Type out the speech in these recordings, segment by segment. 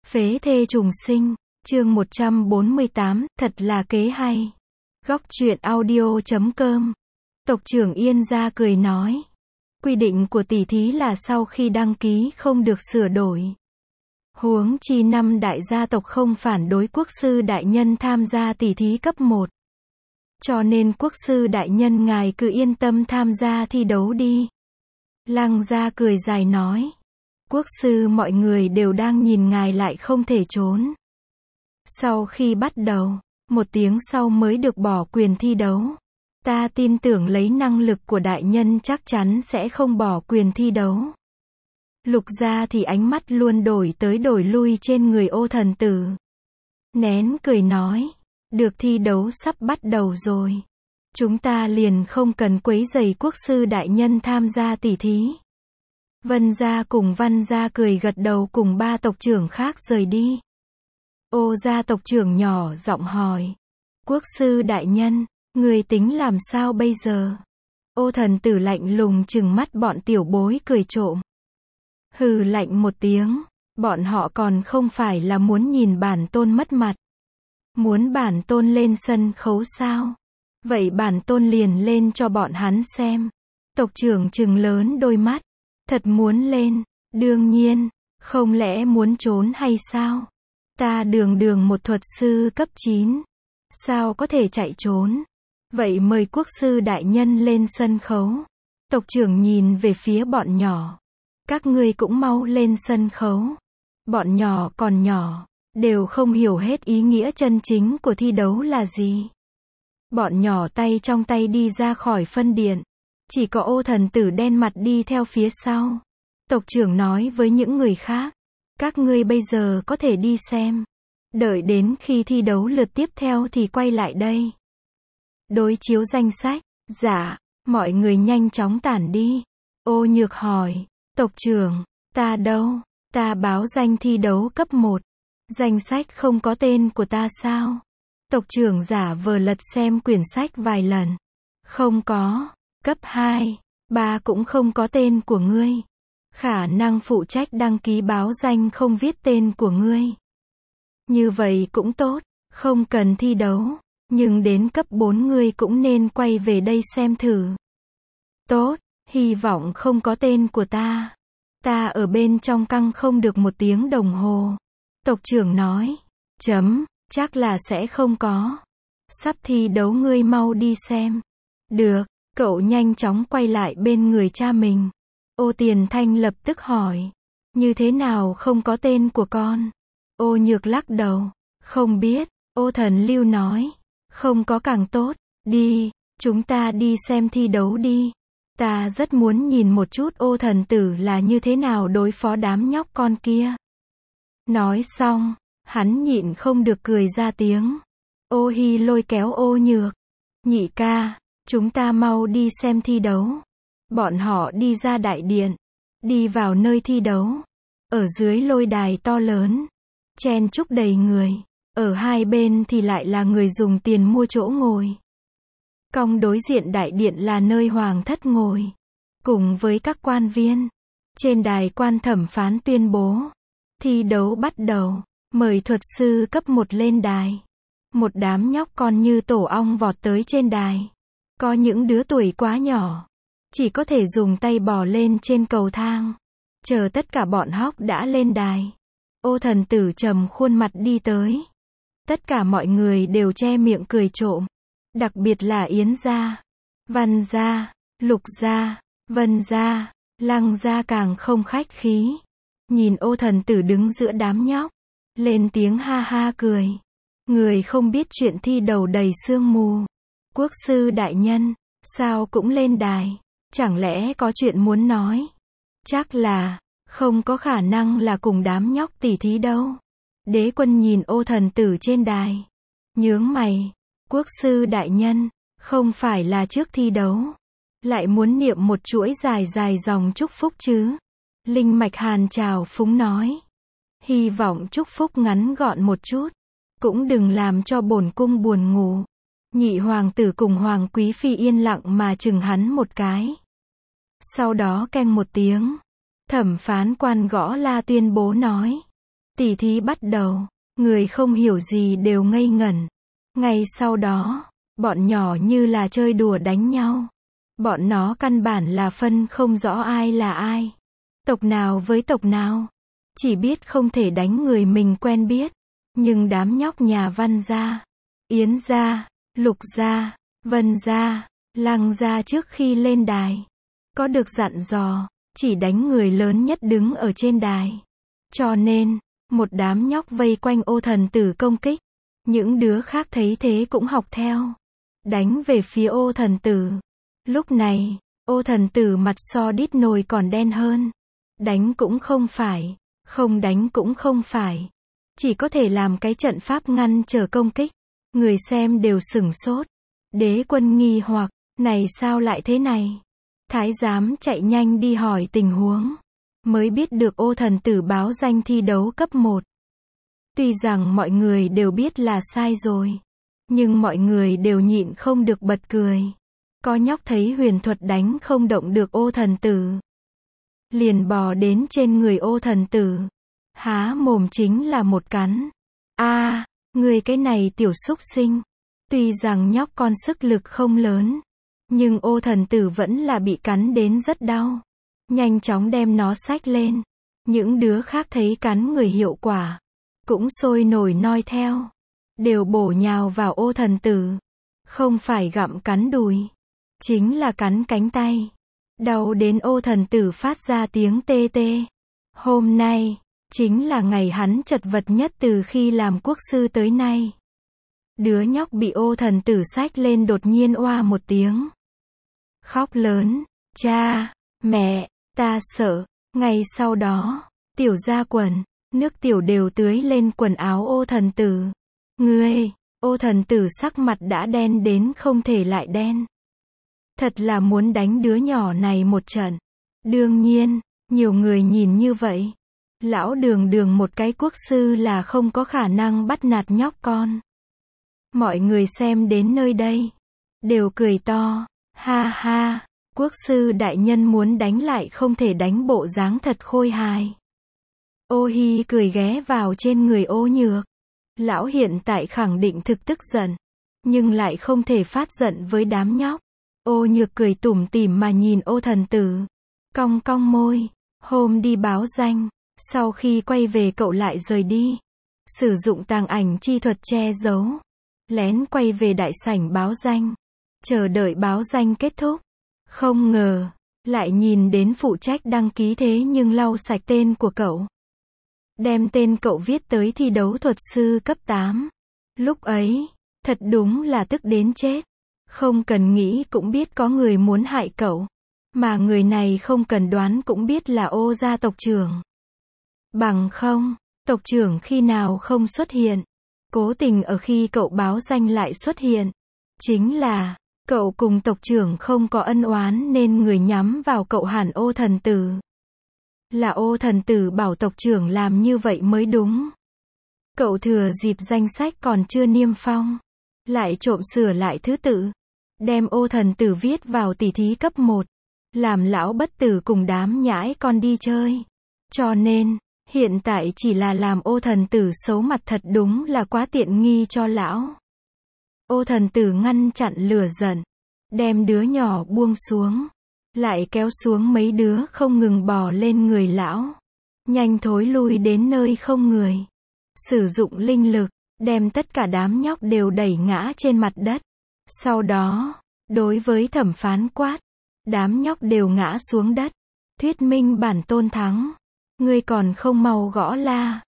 Phế thê trùng sinh, chương 148, thật là kế hay. Góc truyện audio.com. Tộc trưởng Yên Gia cười nói. Quy định của tỷ thí là sau khi đăng ký không được sửa đổi. Huống chi năm đại gia tộc không phản đối quốc sư đại nhân tham gia tỷ thí cấp 1. Cho nên quốc sư đại nhân ngài cứ yên tâm tham gia thi đấu đi. Lăng Gia cười dài nói. Quốc sư mọi người đều đang nhìn ngài lại không thể trốn. Sau khi bắt đầu, 1 tiếng sau mới được bỏ quyền thi đấu. Ta tin tưởng lấy năng lực của đại nhân chắc chắn sẽ không bỏ quyền thi đấu. Lục Gia thì ánh mắt luôn đổi tới đổi lui trên người Ô thần tử. Nén cười nói, được thi đấu sắp bắt đầu rồi. Chúng ta liền không cần quấy rầy quốc sư đại nhân tham gia tỷ thí. Vân Gia cùng Văn Gia cười gật đầu cùng 3 tộc trưởng khác rời đi. Ô Gia tộc trưởng nhỏ giọng hỏi. Quốc sư đại nhân, người tính làm sao bây giờ? Ô thần tử lạnh lùng trừng mắt bọn tiểu bối cười trộm. Hừ lạnh một tiếng, bọn họ còn không phải là muốn nhìn bản tôn mất mặt. Muốn bản tôn lên sân khấu sao? Vậy bản tôn liền lên cho bọn hắn xem. Tộc trưởng trừng lớn đôi mắt. Thật muốn lên, đương nhiên, không lẽ muốn trốn hay sao? Ta đường một thuật sư cấp 9. Sao có thể chạy trốn? Vậy mời quốc sư đại nhân lên sân khấu. Tộc trưởng nhìn về phía bọn nhỏ. Các ngươi cũng mau lên sân khấu. Bọn nhỏ còn nhỏ, đều không hiểu hết ý nghĩa chân chính của thi đấu là gì. Bọn nhỏ tay trong tay đi ra khỏi phân điện. Chỉ có Ô thần tử đen mặt đi theo phía sau. Tộc trưởng nói với những người khác. Các ngươi bây giờ có thể đi xem. Đợi đến khi thi đấu lượt tiếp theo thì quay lại đây. Đối chiếu danh sách. Dạ, mọi người nhanh chóng tản đi. Ô Nhược hỏi. Tộc trưởng, ta đâu? Ta báo danh thi đấu cấp 1. Danh sách không có tên của ta sao? Tộc trưởng giả vờ lật xem quyển sách vài lần. Không có. Cấp 2, 3 cũng không có tên của ngươi. Khả năng phụ trách đăng ký báo danh không viết tên của ngươi. Như vậy cũng tốt, không cần thi đấu. Nhưng đến cấp 4 ngươi cũng nên quay về đây xem thử. Tốt, hy vọng không có tên của ta. Ta ở bên trong căng không được 1 tiếng đồng hồ. Tộc trưởng nói. Chắc là sẽ không có. Sắp thi đấu ngươi mau đi xem. Được. Cậu nhanh chóng quay lại bên người cha mình. Ô Tiền Thanh lập tức hỏi. Như thế nào không có tên của con? Ô Nhược lắc đầu. Không biết. Ô Thần Lưu nói. Không có càng tốt. Đi, chúng ta đi xem thi đấu đi. Ta rất muốn nhìn một chút Ô thần tử là như thế nào đối phó đám nhóc con kia. Nói xong, hắn nhịn không được cười ra tiếng. Ô Hi lôi kéo Ô Nhược. Nhị ca. Chúng ta mau đi xem thi đấu. Bọn họ đi ra đại điện. Đi vào nơi thi đấu. Ở dưới lôi đài to lớn. Chen chúc đầy người. Ở hai bên thì lại là người dùng tiền mua chỗ ngồi. Cong đối diện đại điện là nơi hoàng thất ngồi. Cùng với các quan viên. Trên đài quan thẩm phán tuyên bố. Thi đấu bắt đầu. Mời thuật sư cấp 1 lên đài. Một đám nhóc con như tổ ong vọt tới trên đài. Có những đứa tuổi quá nhỏ, chỉ có thể dùng tay bò lên trên cầu thang. Chờ tất cả bọn hóc đã lên đài. Ô thần tử trầm khuôn mặt đi tới. Tất cả mọi người đều che miệng cười trộm. Đặc biệt là Yến Gia, Văn Gia, Lục Gia, Vân Gia, Lăng Gia càng không khách khí. Nhìn Ô thần tử đứng giữa đám nhóc. Lên tiếng ha ha cười. Người không biết chuyện thi đầu đầy sương mù. Quốc sư đại nhân, sao cũng lên đài, chẳng lẽ có chuyện muốn nói? Chắc là, không có khả năng là cùng đám nhóc tỉ thí đâu. Đế quân nhìn Ô thần tử trên đài. Nhướng mày, quốc sư đại nhân, không phải là trước thi đấu. Lại muốn niệm một chuỗi dài dòng chúc phúc chứ? Linh Mạch Hàn chào phúng nói. Hy vọng chúc phúc ngắn gọn một chút. Cũng đừng làm cho bổn cung buồn ngủ. Nhị hoàng tử cùng hoàng quý phi yên lặng mà chừng hắn một cái. Sau đó keng một tiếng. Thẩm phán quan gõ la tuyên bố nói. Tỉ thí bắt đầu, người không hiểu gì đều ngây ngẩn. Ngay sau đó, bọn nhỏ như là chơi đùa đánh nhau. Bọn nó căn bản là phân không rõ ai là ai. Tộc nào với tộc nào. Chỉ biết không thể đánh người mình quen biết. Nhưng đám nhóc nhà Văn gia, Yến gia, Lục gia, Vân gia, Lăng gia trước khi lên đài, có được dặn dò, chỉ đánh người lớn nhất đứng ở trên đài. Cho nên, một đám nhóc vây quanh Ô Thần Tử công kích. Những đứa khác thấy thế cũng học theo. Đánh về phía Ô Thần Tử. Lúc này, Ô Thần Tử mặt so đít nồi còn đen hơn. Đánh cũng không phải, không đánh cũng không phải. Chỉ có thể làm cái trận pháp ngăn trở công kích. Người xem đều sửng sốt. Đế Quân nghi hoặc, này sao lại thế này? Thái giám chạy nhanh đi hỏi tình huống. Mới biết được Ô Thần Tử báo danh thi đấu cấp 1. Tuy rằng mọi người đều biết là sai rồi. Nhưng mọi người đều nhịn không được bật cười. Có nhóc thấy huyền thuật đánh không động được Ô Thần Tử. Liền bò đến trên người Ô Thần Tử. Há mồm chính là một cắn. Người cái này tiểu súc sinh. Tuy rằng nhóc con sức lực không lớn. Nhưng Ô Thần Tử vẫn là bị cắn đến rất đau. Nhanh chóng đem nó xách lên. Những đứa khác thấy cắn người hiệu quả. Cũng sôi nổi noi theo. Đều bổ nhào vào Ô Thần Tử. Không phải gặm cắn đùi. Chính là cắn cánh tay. Đau đến Ô Thần Tử phát ra tiếng tê tê. Hôm nay, chính là ngày hắn chật vật nhất từ khi làm quốc sư tới nay. Đứa nhóc bị Ô Thần Tử xách lên đột nhiên oa một tiếng. Khóc lớn, cha, mẹ, ta sợ. Ngay sau đó, tiểu ra quần, nước tiểu đều tưới lên quần áo Ô Thần Tử. Ô Thần Tử sắc mặt đã đen đến không thể lại đen. Thật là muốn đánh đứa nhỏ này một trận. Đương nhiên, nhiều người nhìn như vậy. Lão đường một cái quốc sư là không có khả năng bắt nạt nhóc con. Mọi người xem đến nơi đây. Đều cười to. Ha ha, quốc sư đại nhân muốn đánh lại không thể đánh bộ dáng thật khôi hài. Ô Hi cười ghé vào trên người Ô Nhược. Lão hiện tại khẳng định thực tức giận. Nhưng lại không thể phát giận với đám nhóc. Ô Nhược cười tủm tỉm mà nhìn Ô Thần Tử. Cong cong môi. Hôm đi báo danh. Sau khi quay về cậu lại rời đi. Sử dụng tàng ảnh chi thuật che giấu. Lén quay về đại sảnh báo danh. Chờ đợi báo danh kết thúc. Không ngờ, lại nhìn đến phụ trách đăng ký thế nhưng lau sạch tên của cậu. Đem tên cậu viết tới thi đấu thuật sư cấp 8. Lúc ấy, thật đúng là tức đến chết. Không cần nghĩ cũng biết có người muốn hại cậu. Mà người này không cần đoán cũng biết là Ô gia tộc trưởng. Bằng không, tộc trưởng khi nào không xuất hiện. Cố tình ở khi cậu báo danh lại xuất hiện. Chính là, cậu cùng tộc trưởng không có ân oán nên người nhắm vào cậu hẳn Ô Thần Tử. Là Ô Thần Tử bảo tộc trưởng làm như vậy mới đúng. Cậu thừa dịp danh sách còn chưa niêm phong. Lại trộm sửa lại thứ tự. Đem Ô Thần Tử viết vào tỷ thí cấp 1. Làm lão bất tử cùng đám nhãi con đi chơi. Cho nên, hiện tại chỉ là làm Ô Thần Tử xấu mặt thật đúng là quá tiện nghi cho lão. Ô Thần Tử ngăn chặn lửa giận. Đem đứa nhỏ buông xuống. Lại kéo xuống mấy đứa không ngừng bò lên người lão. Nhanh thối lui đến nơi không người. Sử dụng linh lực. Đem tất cả đám nhóc đều đẩy ngã trên mặt đất. Sau đó, đối với thẩm phán quát. Đám nhóc đều ngã xuống đất. Thuyết minh bản tôn thắng. Ngươi còn không mau gõ la.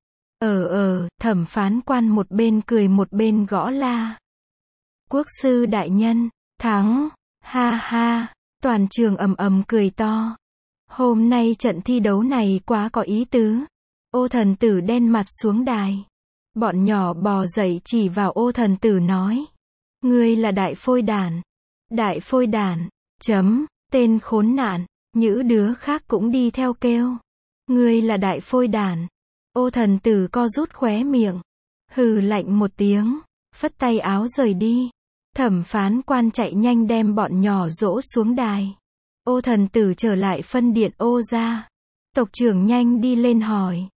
Thẩm phán quan một bên cười một bên gõ la. Quốc sư đại nhân, thắng. Ha ha, toàn trường ầm ầm cười to. Hôm nay trận thi đấu này quá có ý tứ. Ô Thần Tử đen mặt xuống đài. Bọn nhỏ bò dậy chỉ vào Ô Thần Tử nói. Ngươi là đại phôi đản. Đại phôi đản. Tên khốn nạn. Những đứa khác cũng đi theo kêu. Ngươi là đại phôi đản. Ô Thần Tử co rút khóe miệng. Hừ lạnh một tiếng. Phất tay áo rời đi. Thẩm phán quan chạy nhanh đem bọn nhỏ dỗ xuống đài. Ô Thần Tử trở lại phân điện Ô gia. Tộc trưởng nhanh đi lên hỏi.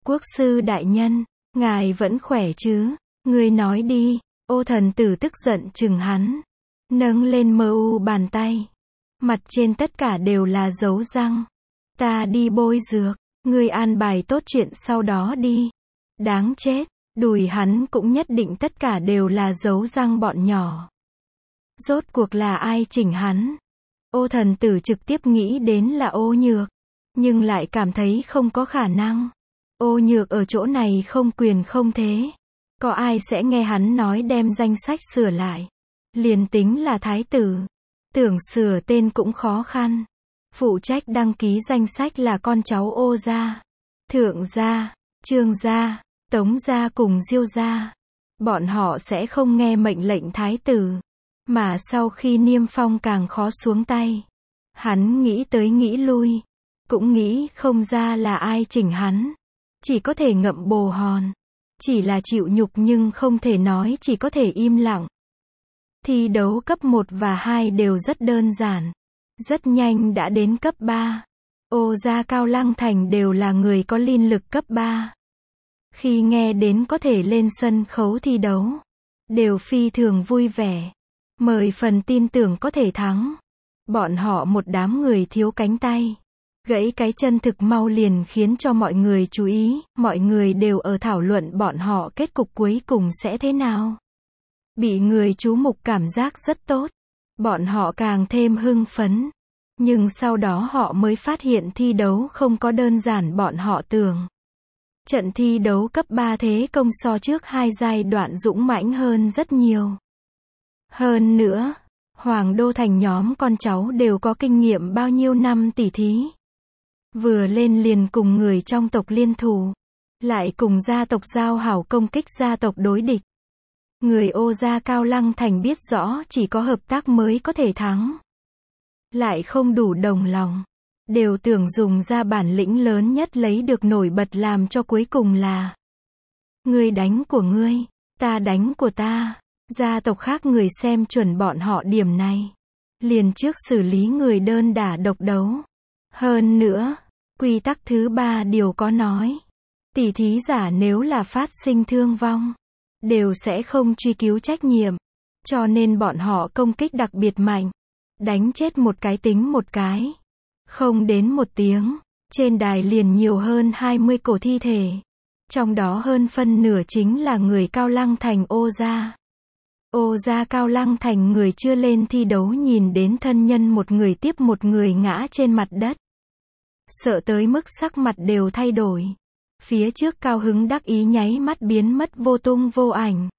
Quốc sư đại nhân, ngài vẫn khỏe chứ? Ngươi nói đi. Ô thần tử tức giận chừng hắn. Nâng lên mờ u bàn tay. Mặt trên tất cả đều là dấu răng. Ta đi bôi dược. Ngươi an bài tốt chuyện sau đó đi. Đáng chết. Đùi hắn cũng nhất định tất cả đều là dấu răng bọn nhỏ. Rốt cuộc là ai chỉnh hắn? Ô thần tử trực tiếp nghĩ đến là Ô Nhược. Nhưng lại cảm thấy không có khả năng. Ô Nhược ở chỗ này không quyền không thế. Có ai sẽ nghe hắn nói đem danh sách sửa lại. Liền tính là thái tử. Tưởng sửa tên cũng khó khăn. Phụ trách đăng ký danh sách là con cháu Ô gia, Thượng gia, Trương gia, Tống gia cùng Diêu gia. Bọn họ sẽ không nghe mệnh lệnh thái tử. Mà sau khi niêm phong càng khó xuống tay. Hắn nghĩ tới nghĩ lui. Cũng nghĩ không ra là ai chỉnh hắn. Chỉ có thể ngậm bồ hòn. Chỉ là chịu nhục nhưng không thể nói, chỉ có thể im lặng. Thi đấu cấp 1 và 2 đều rất đơn giản. Rất nhanh đã đến cấp 3. Ô gia Cao Lăng Thành đều là người có linh lực cấp 3. Khi nghe đến có thể lên sân khấu thi đấu, đều phi thường vui vẻ. 10 phần tin tưởng có thể thắng. Bọn họ một đám người thiếu cánh tay, gãy cái chân thực mau liền khiến cho mọi người chú ý. Mọi người đều ở thảo luận bọn họ kết cục cuối cùng sẽ thế nào. Bị người chú mục cảm giác rất tốt. Bọn họ càng thêm hưng phấn. Nhưng sau đó họ mới phát hiện thi đấu không có đơn giản bọn họ tưởng. Trận thi đấu cấp 3 thế công so trước 2 giai đoạn dũng mãnh hơn rất nhiều. Hơn nữa, Hoàng Đô Thành nhóm con cháu đều có kinh nghiệm bao nhiêu năm tỉ thí. Vừa lên liền cùng người trong tộc liên thủ. Lại cùng gia tộc giao hảo công kích gia tộc đối địch. Người Ô gia Cao Lăng Thành biết rõ chỉ có hợp tác mới có thể thắng. Lại không đủ đồng lòng. Đều tưởng dùng ra bản lĩnh lớn nhất lấy được nổi bật làm cho cuối cùng là ngươi đánh của ngươi, ta đánh của ta. Gia tộc khác người xem chuẩn bọn họ điểm này. Liền trước xử lý người đơn đả độc đấu. Hơn nữa, quy tắc thứ 3 điều có nói. Tỷ thí giả nếu là phát sinh thương vong, đều sẽ không truy cứu trách nhiệm. Cho nên bọn họ công kích đặc biệt mạnh. Đánh chết một cái tính một cái. Không đến 1 tiếng, trên đài liền nhiều hơn 20 cổ thi thể. Trong đó hơn phân nửa chính là người Cao Lăng Thành Ô gia. Ô gia Cao Lăng Thành người chưa lên thi đấu nhìn đến thân nhân một người tiếp một người ngã trên mặt đất. Sợ tới mức sắc mặt đều thay đổi. Phía trước cao hứng đắc ý nháy mắt biến mất vô tung vô ảnh.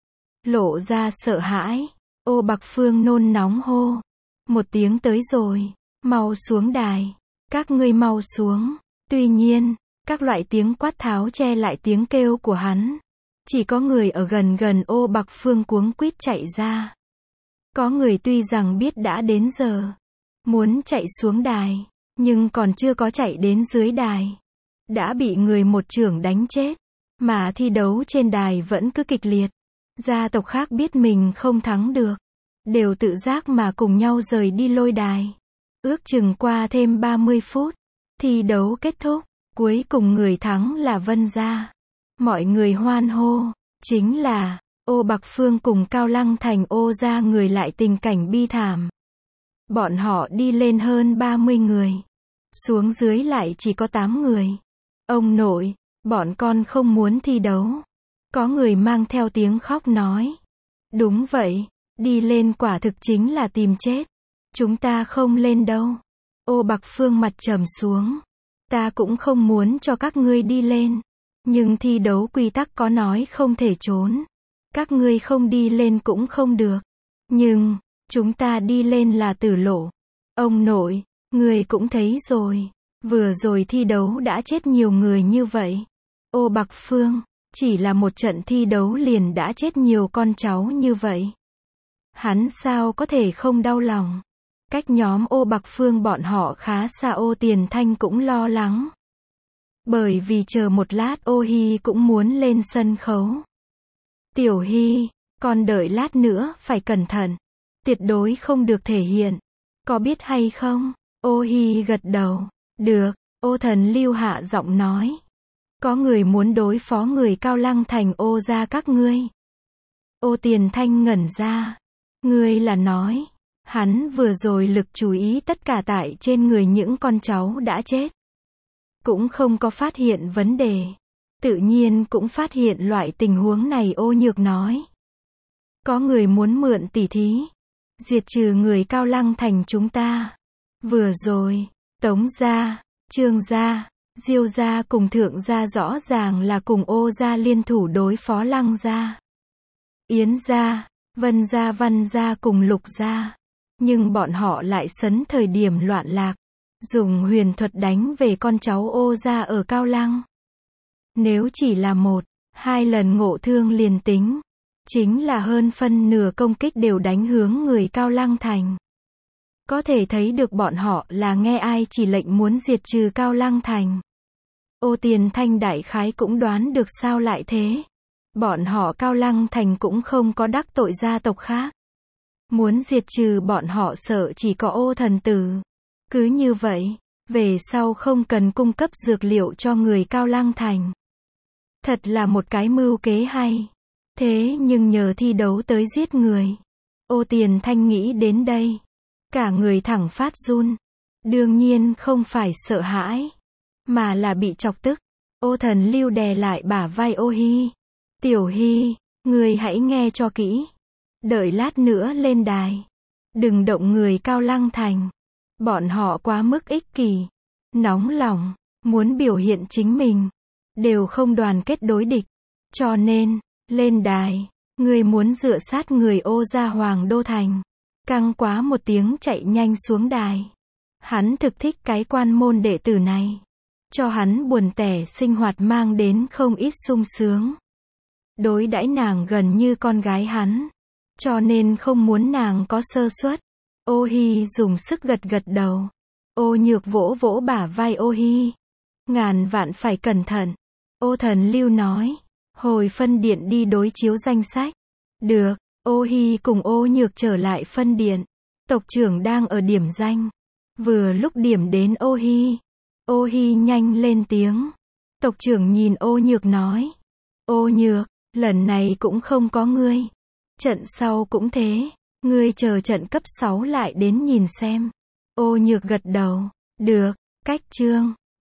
Lộ ra sợ hãi. Ô Bạc Phương nôn nóng hô. 1 tiếng tới rồi. Mau xuống đài. Các ngươi mau xuống. Tuy nhiên, các loại tiếng quát tháo che lại tiếng kêu của hắn. Chỉ có người ở gần Ô Bạc Phương cuống quýt chạy ra. Có người tuy rằng biết đã đến giờ, muốn chạy xuống đài, nhưng còn chưa có chạy đến dưới đài. Đã bị người một chưởng đánh chết. Mà thi đấu trên đài vẫn cứ kịch liệt. Gia tộc khác biết mình không thắng được. Đều tự giác mà cùng nhau rời đi lôi đài. Ước chừng qua thêm 30 phút. Thi đấu kết thúc. Cuối cùng người thắng là Vân gia. Mọi người hoan hô. Chính là Ô Bạc Phương cùng Cao Lăng Thành Ô gia người lại tình cảnh bi thảm. Bọn họ đi lên hơn 30 người. Xuống dưới lại chỉ có 8 người. Ông nội, bọn con không muốn thi đấu. Có người mang theo tiếng khóc nói. Đúng vậy, đi lên quả thực chính là tìm chết. Chúng ta không lên đâu. Ô Bạc Phương mặt trầm xuống. Ta cũng không muốn cho các ngươi đi lên. Nhưng thi đấu quy tắc có nói không thể trốn. Các ngươi không đi lên cũng không được. Nhưng, chúng ta đi lên là tử lộ. Ông nội, người cũng thấy rồi. Vừa rồi thi đấu đã chết nhiều người như vậy. Ô Bạc Phương, chỉ là một trận thi đấu liền đã chết nhiều con cháu như vậy. Hắn sao có thể không đau lòng. Cách nhóm Ô Bạc Phương bọn họ khá xa Ô Tiền Thanh cũng lo lắng. Bởi vì chờ một lát Ô Hi cũng muốn lên sân khấu. Tiểu Hi, con đợi lát nữa phải cẩn thận. Tuyệt đối không được thể hiện. Có biết hay không? Ô Hi gật đầu. Được, Ô Thần Lưu hạ giọng nói. Có người muốn đối phó người Cao Lăng Thành Ô gia các ngươi. Ô Tiền Thanh ngẩn ra. Ngươi là nói, hắn vừa rồi lực chú ý tất cả tại trên người những con cháu đã chết. Cũng không có phát hiện vấn đề. Tự nhiên cũng phát hiện loại tình huống này. Ô Nhược nói. Có người muốn mượn tỉ thí. Diệt trừ người Cao Lăng Thành chúng ta. Vừa rồi, Tống gia, Trương gia, Diêu gia cùng Thượng gia rõ ràng là cùng Ô gia liên thủ đối phó Lăng gia. Yến gia, Vân gia, Văn gia cùng Lục gia. Nhưng bọn họ lại sấn thời điểm loạn lạc, dùng huyền thuật đánh về con cháu Ô gia ở Cao Lăng. Nếu chỉ là 1-2 lần ngộ thương liền tính, chính là hơn phân nửa công kích đều đánh hướng người Cao Lăng Thành. Có thể thấy được bọn họ là nghe ai chỉ lệnh muốn diệt trừ Cao Lăng Thành. Ô Tiền Thanh đại khái cũng đoán được sao lại thế. Bọn họ Cao Lăng Thành cũng không có đắc tội gia tộc khác. Muốn diệt trừ bọn họ sợ chỉ có Ô thần tử. Cứ như vậy, về sau không cần cung cấp dược liệu cho người Cao Lăng Thành. Thật là một cái mưu kế hay. Thế nhưng nhờ thi đấu tới giết người. Ô Tiền Thanh nghĩ đến đây. Cả người thẳng phát run. Đương nhiên không phải sợ hãi, mà là bị chọc tức. Ô Thần Lưu đè lại bả vai Ô Hi. Tiểu Hi, người hãy nghe cho kỹ. Đợi lát nữa lên đài. Đừng động người Cao Lăng Thành. Bọn họ quá mức ích kỷ, nóng lòng, muốn biểu hiện chính mình. Đều không đoàn kết đối địch. Cho nên, lên đài, người muốn dựa sát người Ô gia Hoàng Đô Thành. Căng quá một tiếng chạy nhanh xuống đài. Hắn thực thích cái quan môn đệ tử này. Cho hắn buồn tẻ sinh hoạt mang đến không ít sung sướng. Đối đãi nàng gần như con gái hắn. Cho nên không muốn nàng có sơ suất. Ô Hi dùng sức gật gật đầu. Ô Nhược vỗ vỗ bả vai Ô Hi. Ngàn vạn phải cẩn thận. Ô Thần Lưu nói. Hồi phân điện đi đối chiếu danh sách. Được. Ô Hi cùng Ô Nhược trở lại phân điện. Tộc trưởng đang ở điểm danh. Vừa lúc điểm đến Ô Hi. Ô Hi nhanh lên tiếng. Tộc trưởng nhìn Ô Nhược nói. Ô Nhược, lần này cũng không có ngươi. Trận sau cũng thế. Ngươi chờ trận cấp 6 lại đến nhìn xem. Ô Nhược gật đầu. Được, cách chương.